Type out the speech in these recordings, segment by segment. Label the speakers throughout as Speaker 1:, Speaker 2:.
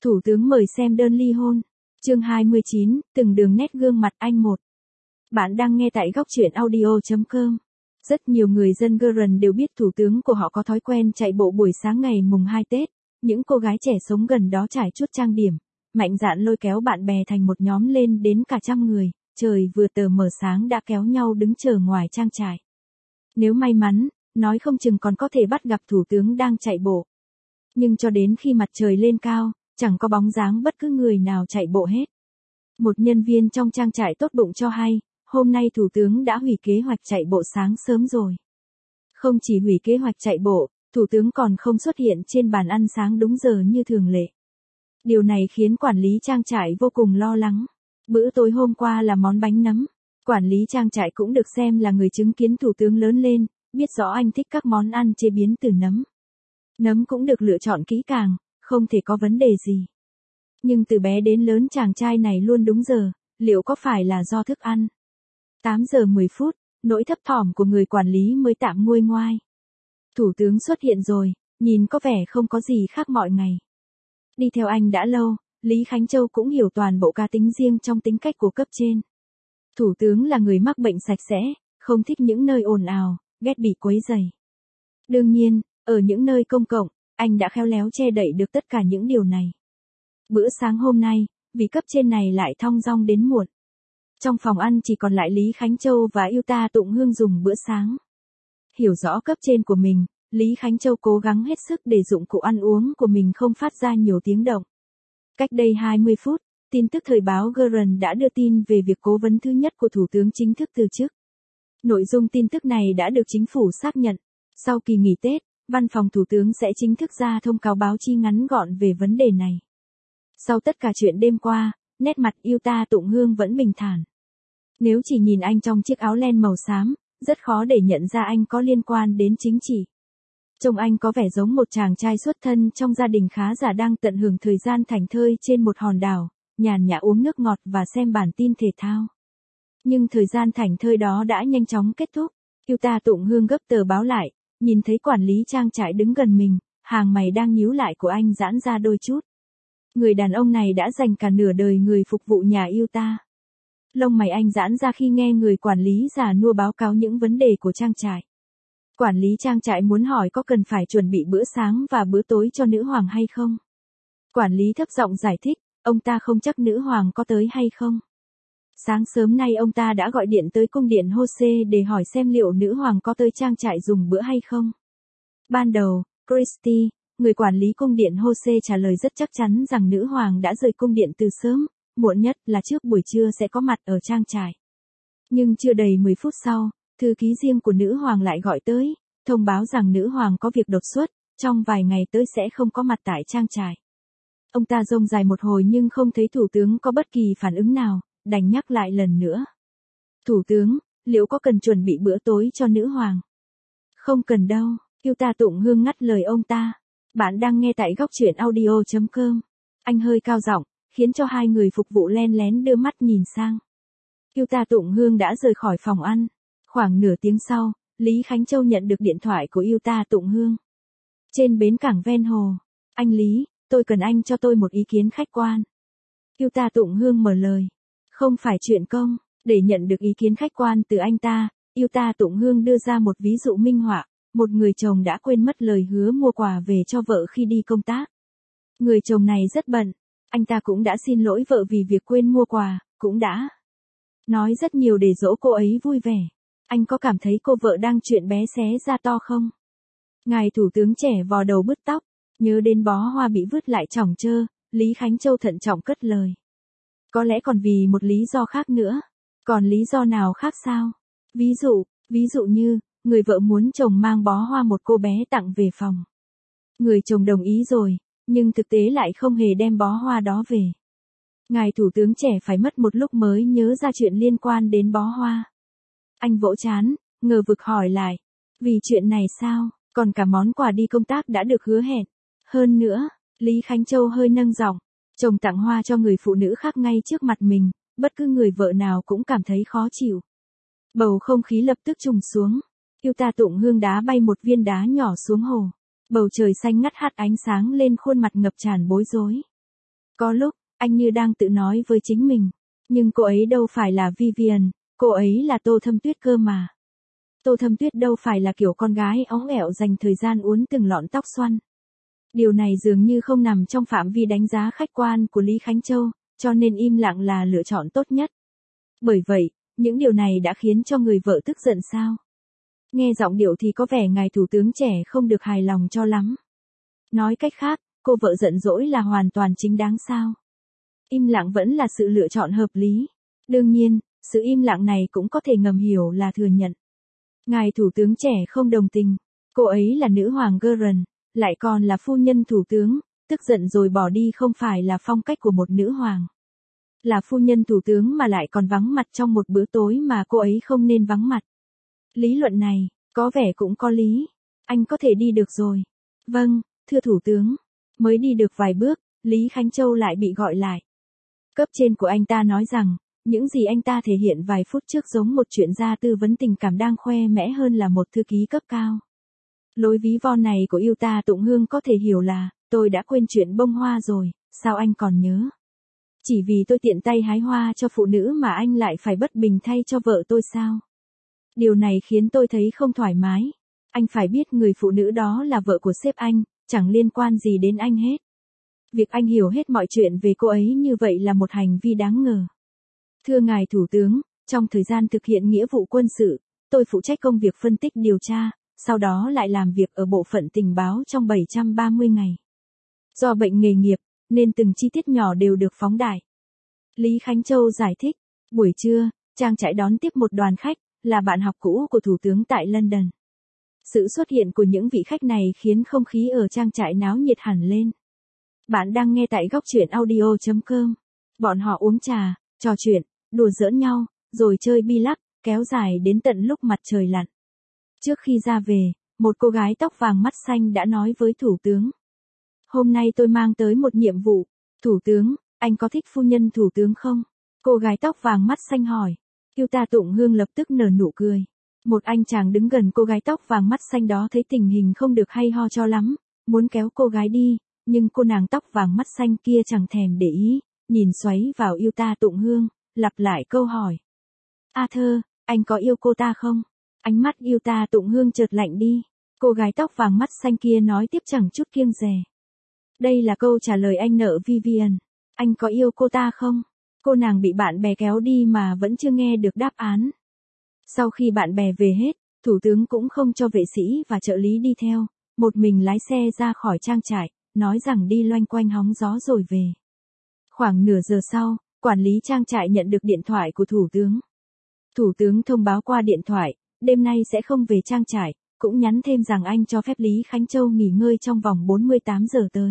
Speaker 1: Thủ tướng mời xem đơn ly hôn. Chương 29, từng đường nét gương mặt anh một. Bạn đang nghe tại góc truyện audio.com. Rất nhiều người dân Guernsey đều biết thủ tướng của họ có thói quen chạy bộ buổi sáng ngày mùng 2 Tết. Những cô gái trẻ sống gần đó trải chút trang điểm, mạnh dạn lôi kéo bạn bè thành một nhóm lên đến cả trăm người. Trời vừa tờ mờ sáng đã kéo nhau đứng chờ ngoài trang trại. Nếu may mắn, nói không chừng còn có thể bắt gặp thủ tướng đang chạy bộ. Nhưng cho đến khi mặt trời lên cao, chẳng có bóng dáng bất cứ người nào chạy bộ hết. Một nhân viên trong trang trại tốt bụng cho hay, hôm nay thủ tướng đã hủy kế hoạch chạy bộ sáng sớm rồi. Không chỉ hủy kế hoạch chạy bộ, thủ tướng còn không xuất hiện trên bàn ăn sáng đúng giờ như thường lệ. Điều này khiến quản lý trang trại vô cùng lo lắng. Bữa tối hôm qua là món bánh nấm. Quản lý trang trại cũng được xem là người chứng kiến thủ tướng lớn lên, biết rõ anh thích các món ăn chế biến từ nấm. Nấm cũng được lựa chọn kỹ càng, không thể có vấn đề gì. Nhưng từ bé đến lớn chàng trai này luôn đúng giờ, liệu có phải là do thức ăn? 8 giờ 10 phút, nỗi thấp thỏm của người quản lý mới tạm nguôi ngoai. Thủ tướng xuất hiện rồi, nhìn có vẻ không có gì khác mọi ngày. Đi theo anh đã lâu, Lý Khánh Châu cũng hiểu toàn bộ cá tính riêng trong tính cách của cấp trên. Thủ tướng là người mắc bệnh sạch sẽ, không thích những nơi ồn ào, ghét bị quấy rầy. Đương nhiên, ở những nơi công cộng, anh đã khéo léo che đậy được tất cả những điều này. Bữa sáng hôm nay, vì cấp trên này lại thong dong đến muộn. Trong phòng ăn chỉ còn lại Lý Khánh Châu và Yuta Tụng Hương dùng bữa sáng. Hiểu rõ cấp trên của mình, Lý Khánh Châu cố gắng hết sức để dụng cụ ăn uống của mình không phát ra nhiều tiếng động. Cách đây 20 phút, tin tức thời báo Guernsey đã đưa tin về việc cố vấn thứ nhất của Thủ tướng chính thức từ chức. Nội dung tin tức này đã được chính phủ xác nhận. Sau kỳ nghỉ Tết, Văn phòng Thủ tướng sẽ chính thức ra thông cáo báo chí ngắn gọn về vấn đề này. Sau tất cả chuyện đêm qua, nét mặt Yuta Tụng Hương vẫn bình thản. Nếu chỉ nhìn anh trong chiếc áo len màu xám, rất khó để nhận ra anh có liên quan đến chính trị. Trông anh có vẻ giống một chàng trai xuất thân trong gia đình khá giả đang tận hưởng thời gian thảnh thơi trên một hòn đảo, nhàn nhã uống nước ngọt và xem bản tin thể thao. Nhưng thời gian thảnh thơi đó đã nhanh chóng kết thúc. Yuta Tụng Hương gấp tờ báo lại, nhìn thấy quản lý trang trại đứng gần mình, hàng mày đang nhíu lại của anh giãn ra đôi chút. Người đàn ông này đã dành cả nửa đời người phục vụ nhà Yuta. Lông mày anh giãn ra khi nghe người quản lý già nua báo cáo những vấn đề của trang trại. Quản lý trang trại muốn hỏi có cần phải chuẩn bị bữa sáng và bữa tối cho nữ hoàng hay không. Quản lý thấp giọng giải thích, ông ta không chắc nữ hoàng có tới hay không. Sáng sớm nay ông ta đã gọi điện tới cung điện Jose để hỏi xem liệu nữ hoàng có tới trang trại dùng bữa hay không. Ban đầu, Christie, người quản lý cung điện Jose trả lời rất chắc chắn rằng nữ hoàng đã rời cung điện từ sớm, muộn nhất là trước buổi trưa sẽ có mặt ở trang trại. Nhưng chưa đầy 10 phút sau, thư ký riêng của nữ hoàng lại gọi tới, thông báo rằng nữ hoàng có việc đột xuất, trong vài ngày tới sẽ không có mặt tại trang trại. Ông ta rông dài một hồi nhưng không thấy thủ tướng có bất kỳ phản ứng nào, đành nhắc lại lần nữa. Thủ tướng, liệu có cần chuẩn bị bữa tối cho nữ hoàng? Không cần đâu, Yuta Tụng Hương ngắt lời ông ta. Bạn đang nghe tại góc truyện audio.com. Anh hơi cao giọng, khiến cho hai người phục vụ len lén đưa mắt nhìn sang. Yuta Tụng Hương đã rời khỏi phòng ăn. Khoảng nửa tiếng sau, Lý Khánh Châu nhận được điện thoại của Yuta Tụng Hương. Trên bến cảng ven hồ. Anh Lý, tôi cần anh cho tôi một ý kiến khách quan. Yuta Tụng Hương mở lời. Không phải chuyện công, để nhận được ý kiến khách quan từ anh ta, Yuta Tụng Hương đưa ra một ví dụ minh họa, một người chồng đã quên mất lời hứa mua quà về cho vợ khi đi công tác. Người chồng này rất bận, anh ta cũng đã xin lỗi vợ vì việc quên mua quà, cũng đã nói rất nhiều để dỗ cô ấy vui vẻ. Anh có cảm thấy cô vợ đang chuyện bé xé ra to không? Ngài thủ tướng trẻ vò đầu bứt tóc, nhớ đến bó hoa bị vứt lại chỏng chơ, Lý Khánh Châu thận trọng cất lời. Có lẽ còn vì một lý do khác nữa. Còn lý do nào khác sao? Ví dụ như, người vợ muốn chồng mang bó hoa một cô bé tặng về phòng. Người chồng đồng ý rồi, nhưng thực tế lại không hề đem bó hoa đó về. Ngài thủ tướng trẻ phải mất một lúc mới nhớ ra chuyện liên quan đến bó hoa. Anh vỗ trán, ngờ vực hỏi lại. Vì chuyện này sao? Còn cả món quà đi công tác đã được hứa hẹn. Hơn nữa, Lý Khánh Châu hơi nâng giọng. Chồng tặng hoa cho người phụ nữ khác ngay trước mặt mình, bất cứ người vợ nào cũng cảm thấy khó chịu. Bầu không khí lập tức trùng xuống. Yuta Tụng Hương đá bay một viên đá nhỏ xuống hồ. Bầu trời xanh ngắt hắt ánh sáng lên khuôn mặt ngập tràn bối rối. Có lúc, anh như đang tự nói với chính mình. Nhưng cô ấy đâu phải là Vivian, cô ấy là Tô Thâm Tuyết cơ mà. Tô Thâm Tuyết đâu phải là kiểu con gái óng ẻo dành thời gian uốn từng lọn tóc xoăn. Điều này dường như không nằm trong phạm vi đánh giá khách quan của Lý Khánh Châu, cho nên im lặng là lựa chọn tốt nhất. Bởi vậy, những điều này đã khiến cho người vợ tức giận sao? Nghe giọng điệu thì có vẻ ngài thủ tướng trẻ không được hài lòng cho lắm. Nói cách khác, cô vợ giận dỗi là hoàn toàn chính đáng sao? Im lặng vẫn là sự lựa chọn hợp lý. Đương nhiên, sự im lặng này cũng có thể ngầm hiểu là thừa nhận. Ngài thủ tướng trẻ không đồng tình. Cô ấy là nữ hoàng Geren, lại còn là phu nhân thủ tướng, tức giận rồi bỏ đi không phải là phong cách của một nữ hoàng. Là phu nhân thủ tướng mà lại còn vắng mặt trong một bữa tối mà cô ấy không nên vắng mặt. Lý luận này, có vẻ cũng có lý. Anh có thể đi được rồi. Vâng, thưa thủ tướng. Mới đi được vài bước, Lý Khánh Châu lại bị gọi lại. Cấp trên của anh ta nói rằng, những gì anh ta thể hiện vài phút trước giống một chuyên gia tư vấn tình cảm đang khoe mẽ hơn là một thư ký cấp cao. Lối ví von này của yêu ta Tụng Hương có thể hiểu là, tôi đã quên chuyện bông hoa rồi, sao anh còn nhớ? Chỉ vì tôi tiện tay hái hoa cho phụ nữ mà anh lại phải bất bình thay cho vợ tôi sao? Điều này khiến tôi thấy không thoải mái. Anh phải biết người phụ nữ đó là vợ của sếp anh, chẳng liên quan gì đến anh hết. Việc anh hiểu hết mọi chuyện về cô ấy như vậy là một hành vi đáng ngờ. Thưa ngài thủ tướng, trong thời gian thực hiện nghĩa vụ quân sự, tôi phụ trách công việc phân tích điều tra, sau đó lại làm việc ở bộ phận tình báo trong 730 ngày. Do bệnh nghề nghiệp, nên từng chi tiết nhỏ đều được phóng đại. Lý Khánh Châu giải thích, buổi trưa, trang trại đón tiếp một đoàn khách, là bạn học cũ của thủ tướng tại London. Sự xuất hiện của những vị khách này khiến không khí ở trang trại náo nhiệt hẳn lên. Bạn đang nghe tại góc truyện audio.com. Bọn họ uống trà, trò chuyện, đùa giỡn nhau, rồi chơi bi lắc, kéo dài đến tận lúc mặt trời lặn. Trước khi ra về, một cô gái tóc vàng mắt xanh đã nói với thủ tướng. Hôm nay tôi mang tới một nhiệm vụ. Thủ tướng, anh có thích phu nhân thủ tướng không? Cô gái tóc vàng mắt xanh hỏi. Yêu ta Tụng Hương lập tức nở nụ cười. Một anh chàng đứng gần cô gái tóc vàng mắt xanh đó thấy tình hình không được hay ho cho lắm, muốn kéo cô gái đi, nhưng cô nàng tóc vàng mắt xanh kia chẳng thèm để ý, nhìn xoáy vào yêu ta Tụng Hương, lặp lại câu hỏi. A Thơ, anh có yêu cô ta không? Ánh mắt yêu ta Tụng Hương chợt lạnh đi. Cô gái tóc vàng mắt xanh kia nói tiếp chẳng chút kiêng dè. Đây là câu trả lời anh nợ Vivian. Anh có yêu cô ta không? Cô nàng bị bạn bè kéo đi mà vẫn chưa nghe được đáp án. Sau khi bạn bè về hết, thủ tướng cũng không cho vệ sĩ và trợ lý đi theo, một mình lái xe ra khỏi trang trại, nói rằng đi loanh quanh hóng gió rồi về. Khoảng nửa giờ sau, quản lý trang trại nhận được điện thoại của thủ tướng. Thủ tướng thông báo qua điện thoại, đêm nay sẽ không về trang trại, cũng nhắn thêm rằng anh cho phép Lý Khánh Châu nghỉ ngơi trong vòng 48 giờ tới.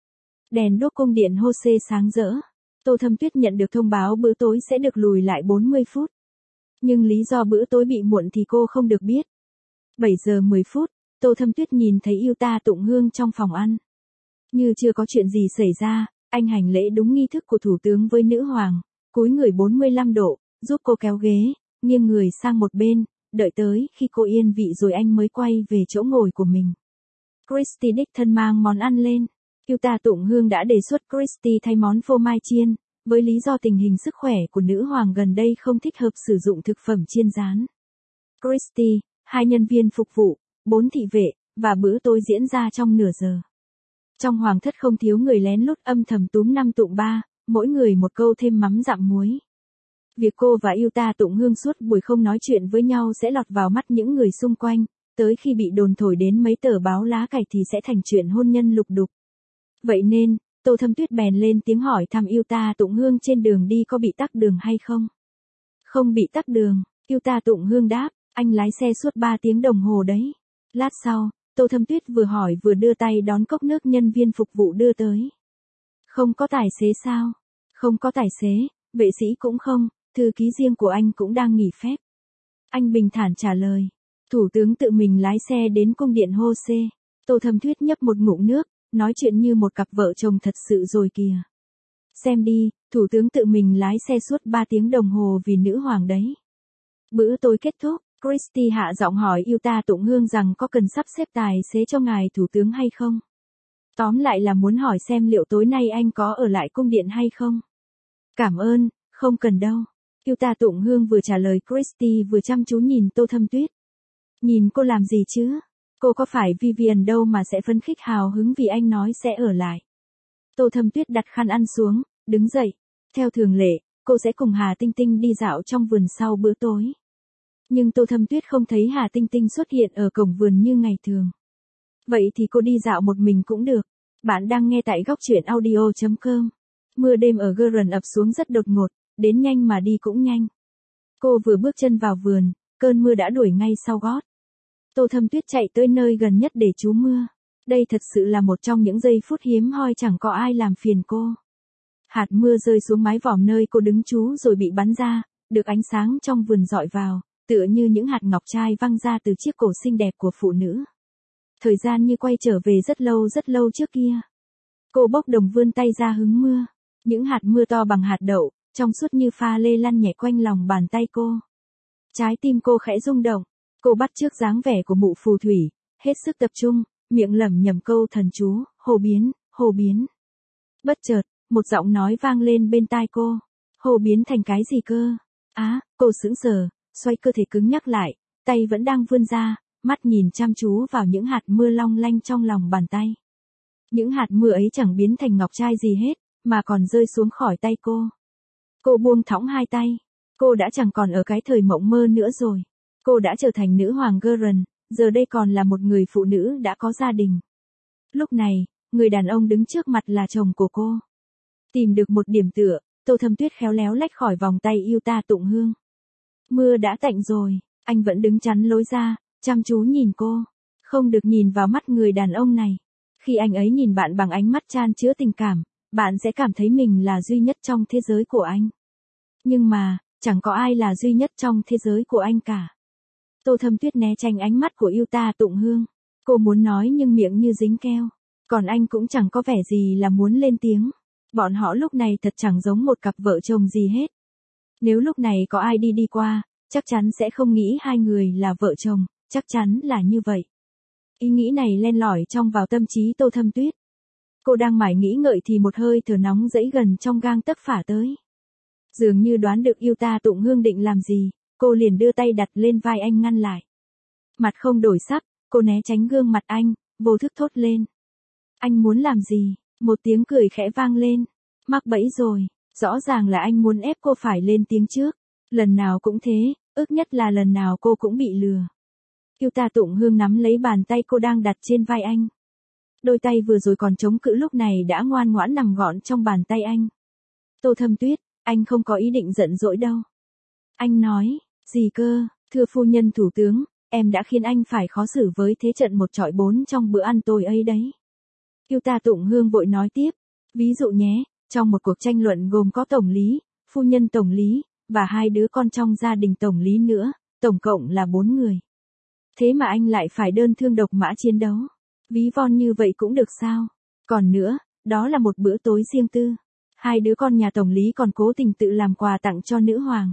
Speaker 1: Đèn đuốc cung điện Hô-xê sáng rỡ. Tô Thâm Tuyết nhận được thông báo bữa tối sẽ được lùi lại 40 phút. Nhưng lý do bữa tối bị muộn thì cô không được biết. 7 giờ 10 phút, Tô Thâm Tuyết nhìn thấy yêu ta Tụng Hương trong phòng ăn. Như chưa có chuyện gì xảy ra, anh hành lễ đúng nghi thức của thủ tướng với nữ hoàng, cúi người 45 độ, giúp cô kéo ghế, nghiêng người sang một bên, đợi tới khi cô yên vị rồi anh mới quay về chỗ ngồi của mình. Christy đích thân mang món ăn lên. Yêu ta Tụng Hương đã đề xuất Christy thay món phô mai chiên, với lý do tình hình sức khỏe của nữ hoàng gần đây không thích hợp sử dụng thực phẩm chiên rán. Christy, 2 nhân viên phục vụ, 4 thị vệ, và bữa tối diễn ra trong nửa giờ. Trong hoàng thất không thiếu người lén lút âm thầm túm 5 tụng 3, mỗi người một câu thêm mắm dặm muối. Việc cô và yêu ta Tụng Hương suốt buổi không nói chuyện với nhau sẽ lọt vào mắt những người xung quanh, tới khi bị đồn thổi đến mấy tờ báo lá cải thì sẽ thành chuyện hôn nhân lục đục. Vậy nên, Tô Thâm Tuyết bèn lên tiếng hỏi thăm yêu ta Tụng Hương trên đường đi có bị tắc đường hay không. Không bị tắc đường, yêu ta Tụng Hương đáp, anh lái xe suốt 3 tiếng đồng hồ đấy. Lát sau, Tô Thâm Tuyết vừa hỏi vừa đưa tay đón cốc nước nhân viên phục vụ đưa tới. Không có tài xế sao? Không có tài xế, vệ sĩ cũng không, thư ký riêng của anh cũng đang nghỉ phép. Anh bình thản trả lời. Thủ tướng tự mình lái xe đến cung điện Hô-xê. Tô Thâm Tuyết nhấp một ngụm nước, nói chuyện như một cặp vợ chồng thật sự rồi kìa. Xem đi, thủ tướng tự mình lái xe suốt 3 tiếng đồng hồ vì nữ hoàng đấy. Bữa tối kết thúc, Christy hạ giọng hỏi yêu ta Tụng Hương rằng có cần sắp xếp tài xế cho ngài thủ tướng hay không. Tóm lại là muốn hỏi xem liệu tối nay anh có ở lại cung điện hay không. Cảm ơn, không cần đâu. Yêu ta Tụng Hương vừa trả lời Christy vừa chăm chú nhìn Tô Thâm Tuyết. Nhìn cô làm gì chứ? Cô có phải Vivian đâu mà sẽ phấn khích hào hứng vì anh nói sẽ ở lại. Tô Thâm Tuyết đặt khăn ăn xuống, đứng dậy. Theo thường lệ, cô sẽ cùng Hà Tinh Tinh đi dạo trong vườn sau bữa tối. Nhưng Tô Thâm Tuyết không thấy Hà Tinh Tinh xuất hiện ở cổng vườn như ngày thường. Vậy thì cô đi dạo một mình cũng được. Bạn đang nghe tại góc truyện audio.com. Mưa đêm ở Guernsey ập xuống rất đột ngột, đến nhanh mà đi cũng nhanh. Cô vừa bước chân vào vườn, cơn mưa đã đuổi ngay sau gót. Tô Thâm Tuyết chạy tới nơi gần nhất để trú mưa. Đây thật sự là một trong những giây phút hiếm hoi chẳng có ai làm phiền cô. Hạt mưa rơi xuống mái vòm nơi cô đứng trú rồi bị bắn ra, được ánh sáng trong vườn dọi vào, tựa như những hạt ngọc trai văng ra từ chiếc cổ xinh đẹp của phụ nữ. Thời gian như quay trở về rất lâu trước kia. Cô bốc đồng vươn tay ra hứng mưa. Những hạt mưa to bằng hạt đậu, trong suốt như pha lê lăn nhẹ quanh lòng bàn tay cô. Trái tim cô khẽ rung động. Cô bắt chước dáng vẻ của mụ phù thủy, hết sức tập trung, miệng lẩm nhẩm câu thần chú, hồ biến, hồ biến. Bất chợt, một giọng nói vang lên bên tai cô. Hồ biến thành cái gì cơ? Cô sững sờ, xoay cơ thể cứng nhắc lại, tay vẫn đang vươn ra, mắt nhìn chăm chú vào những hạt mưa long lanh trong lòng bàn tay. Những hạt mưa ấy chẳng biến thành ngọc trai gì hết, mà còn rơi xuống khỏi tay cô. Cô buông thõng hai tay. Cô đã chẳng còn ở cái thời mộng mơ nữa rồi. Cô đã trở thành nữ hoàng Guernsey, giờ đây còn là một người phụ nữ đã có gia đình. Lúc này, người đàn ông đứng trước mặt là chồng của cô. Tìm được một điểm tựa, Tô Thâm Tuyết khéo léo lách khỏi vòng tay yêu ta Tụng Hương. Mưa đã tạnh rồi, anh vẫn đứng chắn lối ra, chăm chú nhìn cô. Không được nhìn vào mắt người đàn ông này. Khi anh ấy nhìn bạn bằng ánh mắt chan chứa tình cảm, bạn sẽ cảm thấy mình là duy nhất trong thế giới của anh. Nhưng mà, chẳng có ai là duy nhất trong thế giới của anh cả. Tô Thâm Tuyết né tránh ánh mắt của yêu ta Tụng Hương. Cô muốn nói nhưng miệng như dính keo. Còn anh cũng chẳng có vẻ gì là muốn lên tiếng. Bọn họ lúc này thật chẳng giống một cặp vợ chồng gì hết. Nếu lúc này có ai đi qua, chắc chắn sẽ không nghĩ hai người là vợ chồng, chắc chắn là như vậy. Ý nghĩ này len lỏi trong vào tâm trí Tô Thâm Tuyết. Cô đang mải nghĩ ngợi thì một hơi thở nóng dẫy gần trong gang tấc phả tới. Dường như đoán được yêu ta Tụng Hương định làm gì, cô liền đưa tay đặt lên vai anh ngăn lại. Mặt không đổi sắc, cô né tránh gương mặt anh, vô thức thốt lên. Anh muốn làm gì? Một tiếng cười khẽ vang lên. Mắc bẫy rồi, rõ ràng là anh muốn ép cô phải lên tiếng trước. Lần nào cũng thế, ức nhất là lần nào cô cũng bị lừa. Yêu ta Tụng Hương nắm lấy bàn tay cô đang đặt trên vai anh. Đôi tay vừa rồi còn chống cự lúc này đã ngoan ngoãn nằm gọn trong bàn tay anh. Tô Thâm Tuyết, anh không có ý định giận dỗi đâu. Anh nói, gì cơ, thưa phu nhân thủ tướng, em đã khiến anh phải khó xử với thế trận 1-4 trong bữa ăn tối ấy đấy. Yêu ta Tụng Hương vội nói tiếp, ví dụ nhé, trong một cuộc tranh luận gồm có tổng lý, phu nhân tổng lý, và 2 đứa con trong gia đình tổng lý nữa, tổng cộng là 4 người. Thế mà anh lại phải đơn thương độc mã chiến đấu. Ví von như vậy cũng được sao? Còn nữa, đó là một bữa tối riêng tư. 2 đứa con nhà tổng lý còn cố tình tự làm quà tặng cho nữ hoàng.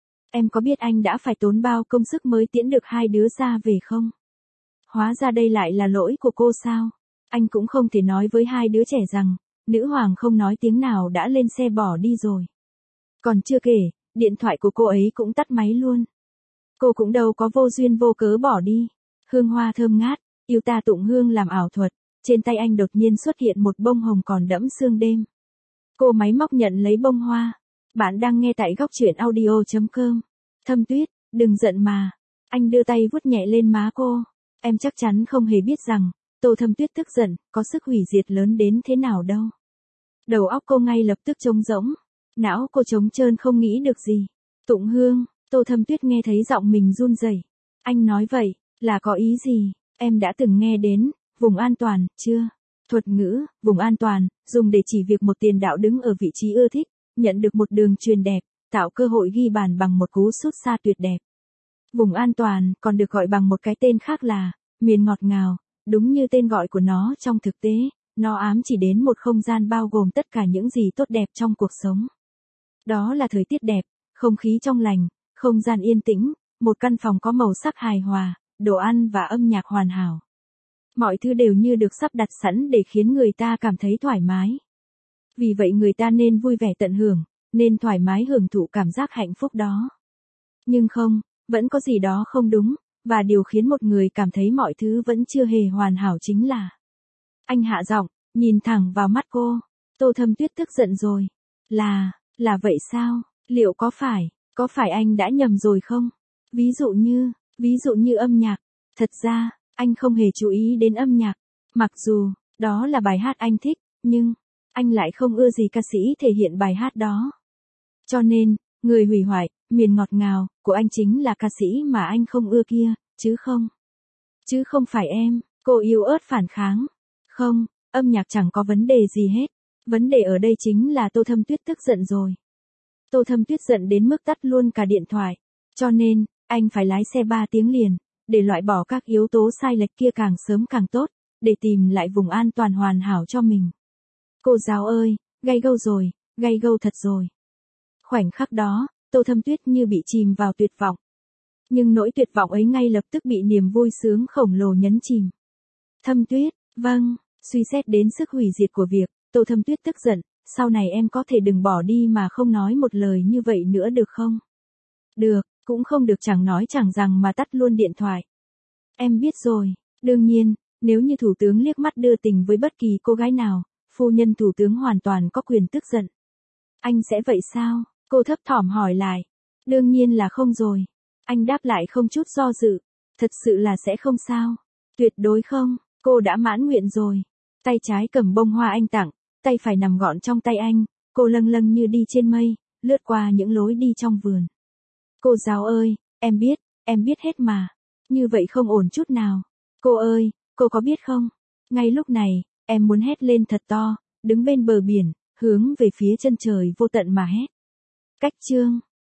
Speaker 1: Em có biết anh đã phải tốn bao công sức mới tiễn được 2 đứa ra về không? Hóa ra đây lại là lỗi của cô sao? Anh cũng không thể nói với 2 đứa trẻ rằng, nữ hoàng không nói tiếng nào đã lên xe bỏ đi rồi. Còn chưa kể, điện thoại của cô ấy cũng tắt máy luôn. Cô cũng đâu có vô duyên vô cớ bỏ đi. Hương hoa thơm ngát, yêu ta Tụng Hương làm ảo thuật, trên tay anh đột nhiên xuất hiện một bông hồng còn đẫm sương đêm. Cô máy móc nhận lấy bông hoa. Bạn đang nghe tại góc truyện audio.com. Thâm Tuyết, đừng giận mà. Anh đưa tay vuốt nhẹ lên má cô. Em chắc chắn không hề biết rằng, Tô Thâm Tuyết tức giận, có sức hủy diệt lớn đến thế nào đâu. Đầu óc cô ngay lập tức trống rỗng. Não cô trống trơn không nghĩ được gì. Tụng Hương, Tô Thâm Tuyết nghe thấy giọng mình run rẩy. Anh nói vậy, là có ý gì? Em đã từng nghe đến, vùng an toàn, chưa? Thuật ngữ, vùng an toàn, dùng để chỉ việc một tiền đạo đứng ở vị trí ưa thích, nhận được một đường truyền đẹp, tạo cơ hội ghi bàn bằng một cú sút xa tuyệt đẹp. Vùng an toàn còn được gọi bằng một cái tên khác là miền ngọt ngào, đúng như tên gọi của nó trong thực tế, nó ám chỉ đến một không gian bao gồm tất cả những gì tốt đẹp trong cuộc sống. Đó là thời tiết đẹp, không khí trong lành, không gian yên tĩnh, một căn phòng có màu sắc hài hòa, đồ ăn và âm nhạc hoàn hảo. Mọi thứ đều như được sắp đặt sẵn để khiến người ta cảm thấy thoải mái. Vì vậy người ta nên vui vẻ tận hưởng, nên thoải mái hưởng thụ cảm giác hạnh phúc đó. Nhưng không, vẫn có gì đó không đúng, và điều khiến một người cảm thấy mọi thứ vẫn chưa hề hoàn hảo chính là. Anh hạ giọng, nhìn thẳng vào mắt cô. Tô Thâm Tuyết tức giận rồi. Là vậy sao? Liệu có phải anh đã nhầm rồi không? Ví dụ như âm nhạc. Thật ra, anh không hề chú ý đến âm nhạc. Mặc dù, đó là bài hát anh thích, nhưng, anh lại không ưa gì ca sĩ thể hiện bài hát đó. Cho nên, người hủy hoại, miền ngọt ngào, của anh chính là ca sĩ mà anh không ưa kia, chứ không phải em, cô yếu ớt phản kháng. Không, âm nhạc chẳng có vấn đề gì hết. Vấn đề ở đây chính là Tô Thâm Tuyết tức giận rồi. Tô Thâm Tuyết giận đến mức tắt luôn cả điện thoại. Cho nên, anh phải lái xe 3 tiếng liền, để loại bỏ các yếu tố sai lệch kia càng sớm càng tốt, để tìm lại vùng an toàn hoàn hảo cho mình. Cô giáo ơi, gay gâu thật rồi. Khoảnh khắc đó, Tô Thâm Tuyết như bị chìm vào tuyệt vọng. Nhưng nỗi tuyệt vọng ấy ngay lập tức bị niềm vui sướng khổng lồ nhấn chìm. Thâm Tuyết, vâng, suy xét đến sức hủy diệt của việc, Tô Thâm Tuyết tức giận, sau này em có thể đừng bỏ đi mà không nói một lời như vậy nữa được không? Được, cũng không được chẳng nói chẳng rằng mà tắt luôn điện thoại. Em biết rồi, đương nhiên, nếu như thủ tướng liếc mắt đưa tình với bất kỳ cô gái nào, phu nhân thủ tướng hoàn toàn có quyền tức giận. Anh sẽ vậy sao? Cô thấp thỏm hỏi lại. Đương nhiên là không rồi. Anh đáp lại không chút do dự. Thật sự là sẽ không sao. Tuyệt đối không, cô đã mãn nguyện rồi. Tay trái cầm bông hoa anh tặng, tay phải nằm gọn trong tay anh, cô lâng lâng như đi trên mây, lướt qua những lối đi trong vườn. Cô giáo ơi, em biết hết mà. Như vậy không ổn chút nào. Cô ơi, cô có biết không? Ngay lúc này, em muốn hét lên thật to, đứng bên bờ biển, hướng về phía chân trời vô tận mà hét. Cách chương